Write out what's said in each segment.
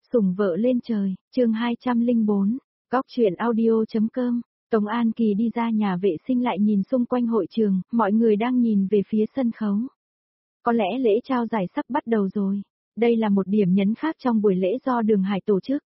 Sủng vợ lên trời, chương 204, góc truyện audio.com. Tống An Kỳ đi ra nhà vệ sinh lại nhìn xung quanh hội trường, mọi người đang nhìn về phía sân khấu. Có lẽ lễ trao giải sắp bắt đầu rồi. Đây là một điểm nhấn khác trong buổi lễ do Đường Hải tổ chức.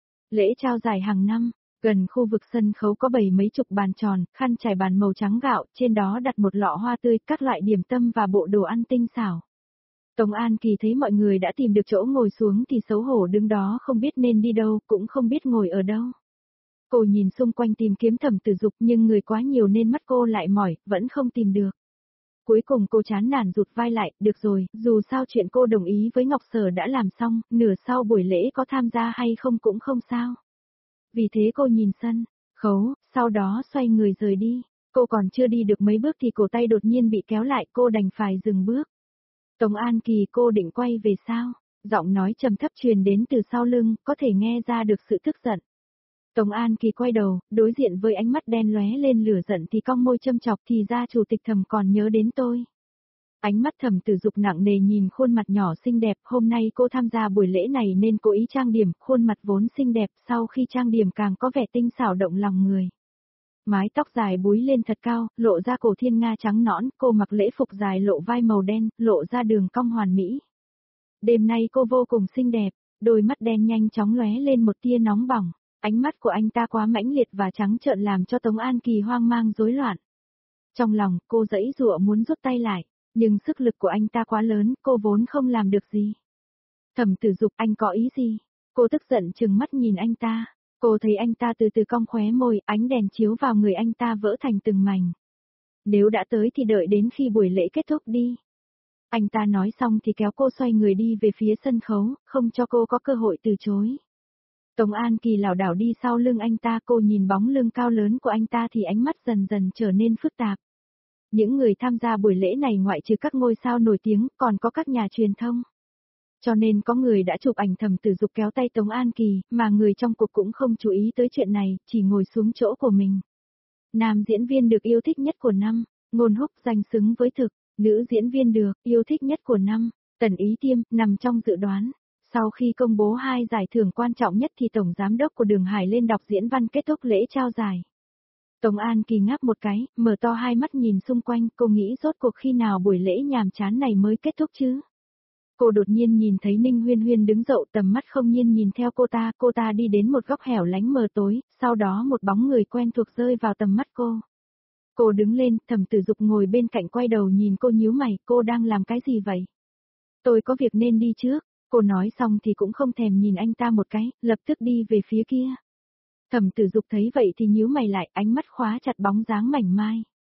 Lễ trao giải hàng năm, gần khu vực sân khấu có mấy chục bàn tròn, khăn trải bàn màu trắng gạo, trên đó đặt một lọ hoa tươi, các loại điểm tâm và bộ đồ ăn tinh xảo. Tống An Kỳ thấy mọi người đã tìm được chỗ ngồi xuống thì xấu hổ đứng đó không biết nên đi đâu, cũng không biết ngồi ở đâu. Cô nhìn xung quanh tìm kiếm Thẩm Tử Dục nhưng người quá nhiều nên mắt cô lại mỏi, vẫn không tìm được. Cuối cùng cô chán nản rụt vai lại, được rồi, dù sao chuyện cô đồng ý với Ngọc Sở đã làm xong, nửa sau buổi lễ có tham gia hay không cũng không sao. Vì thế cô nhìn sân khấu, sau đó xoay người rời đi. Cô còn chưa đi được mấy bước thì cổ tay đột nhiên bị kéo lại, cô đành phải dừng bước. Tống An Kỳ, cô định quay về sao? Giọng nói trầm thấp truyền đến từ sau lưng, có thể nghe ra được sự tức giận. Tống An Kỳ quay đầu, đối diện với ánh mắt đen lóe lên lửa giận thì cong môi châm chọc, thì ra chủ tịch Thẩm còn nhớ đến tôi. Ánh mắt Thẩm Tử Dục nặng nề nhìn khuôn mặt nhỏ xinh đẹp, hôm nay cô tham gia buổi lễ này nên cố ý trang điểm, khuôn mặt vốn xinh đẹp sau khi trang điểm càng có vẻ tinh xảo động lòng người. Mái tóc dài búi lên thật cao, lộ ra cổ thiên nga trắng nõn, cô mặc lễ phục dài lộ vai màu đen, lộ ra đường cong hoàn mỹ. Đêm nay cô vô cùng xinh đẹp, đôi mắt đen nhanh chóng lóe lên một tia nóng bỏng, ánh mắt của anh ta quá mãnh liệt và trắng trợn làm cho Tống An Kỳ hoang mang rối loạn. Trong lòng, cô giãy giụa muốn rút tay lại, nhưng sức lực của anh ta quá lớn, cô vốn không làm được gì. Thẩm Tử Dục, anh có ý gì? Cô tức giận trừng mắt nhìn anh ta. Cô thấy anh ta từ từ cong khóe môi, ánh đèn chiếu vào người anh ta vỡ thành từng mảnh. Nếu đã tới thì đợi đến khi buổi lễ kết thúc đi. Anh ta nói xong thì kéo cô xoay người đi về phía sân khấu, không cho cô có cơ hội từ chối. Tống An Kỳ lảo đảo đi sau lưng anh ta, cô nhìn bóng lưng cao lớn của anh ta thì ánh mắt dần dần trở nên phức tạp. Những người tham gia buổi lễ này ngoại trừ các ngôi sao nổi tiếng, còn có các nhà truyền thông. Cho nên có người đã chụp ảnh Thẩm Tử Dục kéo tay Tống An Kỳ, mà người trong cuộc cũng không chú ý tới chuyện này, chỉ ngồi xuống chỗ của mình. Nam diễn viên được yêu thích nhất của năm, Ngôn Húc danh xứng với thực, nữ diễn viên được yêu thích nhất của năm, Tần Ý Tiêm, nằm trong dự đoán. Sau khi công bố 2 giải thưởng quan trọng nhất thì Tổng Giám đốc của Đường Hải lên đọc diễn văn kết thúc lễ trao giải. Tống An Kỳ ngáp một cái, mở to hai mắt nhìn xung quanh, cô nghĩ rốt cuộc khi nào buổi lễ nhàm chán này mới kết thúc chứ? Cô đột nhiên nhìn thấy Ninh Huyên Huyên đứng dậu, tầm mắt không nhiên nhìn theo cô ta đi đến một góc hẻo lánh mờ tối, sau đó một bóng người quen thuộc rơi vào tầm mắt cô. Cô đứng lên, Thẩm Tử Dục ngồi bên cạnh quay đầu nhìn cô nhíu mày, cô đang làm cái gì vậy? Tôi có việc nên đi trước, cô nói xong thì cũng không thèm nhìn anh ta một cái, lập tức đi về phía kia. Thẩm Tử Dục thấy vậy thì nhíu mày lại, ánh mắt khóa chặt bóng dáng mảnh mai.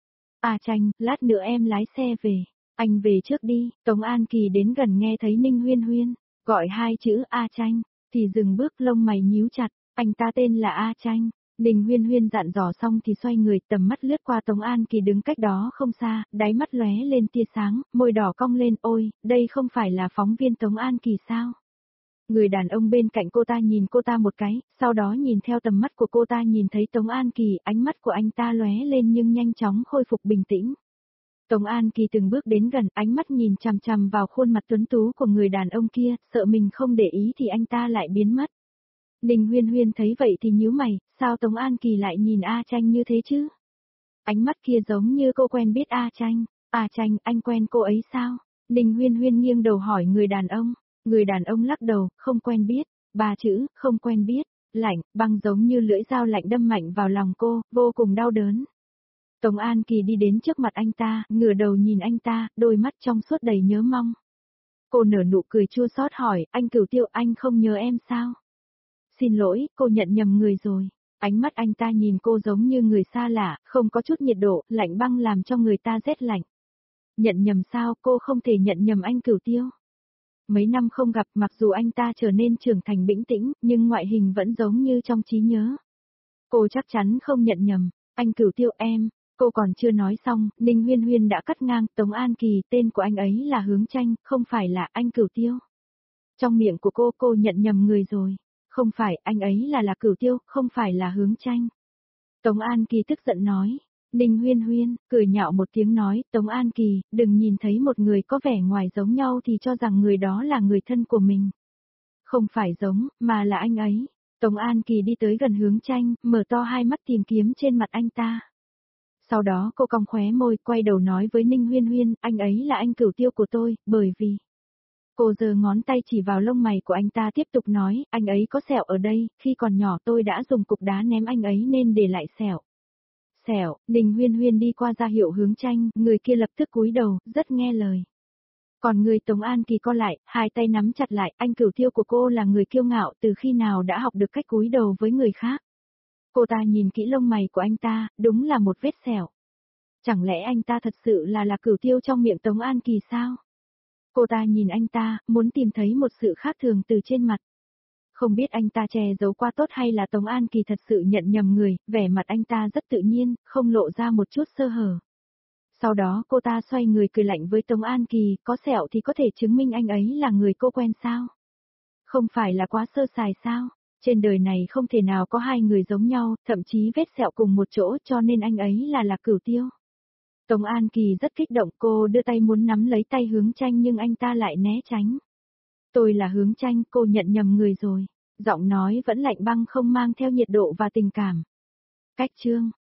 À Tranh, lát nữa em lái xe về. Anh về trước đi. Tống An Kỳ đến gần nghe thấy Ninh Huyên Huyên gọi 2 chữ A Tranh, thì dừng bước, lông mày nhíu chặt, anh ta tên là A Tranh. Ninh Huyên Huyên dặn dò xong thì xoay người, tầm mắt lướt qua Tống An Kỳ đứng cách đó không xa, đáy mắt lóe lên tia sáng, môi đỏ cong lên, ôi, đây không phải là phóng viên Tống An Kỳ sao? Người đàn ông bên cạnh cô ta nhìn cô ta một cái, sau đó nhìn theo tầm mắt của cô ta nhìn thấy Tống An Kỳ, ánh mắt của anh ta lóe lên nhưng nhanh chóng khôi phục bình tĩnh. Tống An Kỳ từng bước đến gần, ánh mắt nhìn chằm chằm vào khuôn mặt tuấn tú của người đàn ông kia, sợ mình không để ý thì anh ta lại biến mất. Ninh Huyên Huyên thấy vậy thì nhíu mày, sao Tống An Kỳ lại nhìn A Tranh như thế chứ? Ánh mắt kia giống như cô quen biết A Tranh. A Tranh, anh quen cô ấy sao? Ninh Huyên Huyên nghiêng đầu hỏi người đàn ông. Người đàn ông lắc đầu, không quen biết. 3 chữ, không quen biết. Lạnh, băng giống như lưỡi dao lạnh đâm mạnh vào lòng cô, vô cùng đau đớn. Tống An Kỳ đi đến trước mặt anh ta, ngửa đầu nhìn anh ta, đôi mắt trong suốt đầy nhớ mong. Cô nở nụ cười chua xót hỏi, anh Cửu Tiêu, anh không nhớ em sao? Xin lỗi, cô nhận nhầm người rồi. Ánh mắt anh ta nhìn cô giống như người xa lạ, không có chút nhiệt độ, lạnh băng làm cho người ta rét lạnh. Nhận nhầm sao, cô không thể nhận nhầm anh Cửu Tiêu. Mấy năm không gặp, mặc dù anh ta trở nên trưởng thành bĩnh tĩnh, nhưng ngoại hình vẫn giống như trong trí nhớ. Cô chắc chắn không nhận nhầm, anh Cửu Tiêu em. Cô còn chưa nói xong, Ninh Huyên Huyên đã cắt ngang, Tống An Kỳ, tên của anh ấy là Hướng Tranh, không phải là anh Cửu Tiêu. Trong miệng của cô nhận nhầm người rồi. Không phải, anh ấy là Cửu Tiêu, không phải là Hướng Tranh. Tống An Kỳ tức giận nói. Ninh Huyên Huyên, cười nhạo một tiếng nói, Tống An Kỳ, đừng nhìn thấy một người có vẻ ngoài giống nhau thì cho rằng người đó là người thân của mình. Không phải giống, mà là anh ấy. Tống An Kỳ đi tới gần Hướng Tranh, mở to hai mắt tìm kiếm trên mặt anh ta. Sau đó cô cong khóe môi, quay đầu nói với Ninh Huyên Huyên, anh ấy là anh cửu tiêu của tôi, bởi vì... Cô giơ ngón tay chỉ vào lông mày của anh ta tiếp tục nói, anh ấy có sẹo ở đây, khi còn nhỏ tôi đã dùng cục đá ném anh ấy nên để lại sẹo. Sẹo, Ninh Huyên Huyên đi qua ra hiệu Hướng Tranh, người kia lập tức cúi đầu, rất nghe lời. Còn người Tống An Kỳ co lại, hai tay nắm chặt lại, anh cửu tiêu của cô là người kiêu ngạo từ khi nào đã học được cách cúi đầu với người khác. Cô ta nhìn kỹ lông mày của anh ta, đúng là một vết sẹo. Chẳng lẽ anh ta thật sự là cửu tiêu trong miệng Tống An Kỳ sao? Cô ta nhìn anh ta, muốn tìm thấy một sự khác thường từ trên mặt. Không biết anh ta che giấu qua tốt hay là Tống An Kỳ thật sự nhận nhầm người, vẻ mặt anh ta rất tự nhiên, không lộ ra một chút sơ hở. Sau đó cô ta xoay người cười lạnh với Tống An Kỳ, có sẹo thì có thể chứng minh anh ấy là người cô quen sao? Không phải là quá sơ sài sao? Trên đời này không thể nào có hai người giống nhau, thậm chí vết sẹo cùng một chỗ cho nên anh ấy là cửu tiêu. Tống An Kỳ rất kích động, cô đưa tay muốn nắm lấy tay Hướng Tranh nhưng anh ta lại né tránh. Tôi là Hướng Tranh, cô nhận nhầm người rồi. Giọng nói vẫn lạnh băng không mang theo nhiệt độ và tình cảm. Cách chương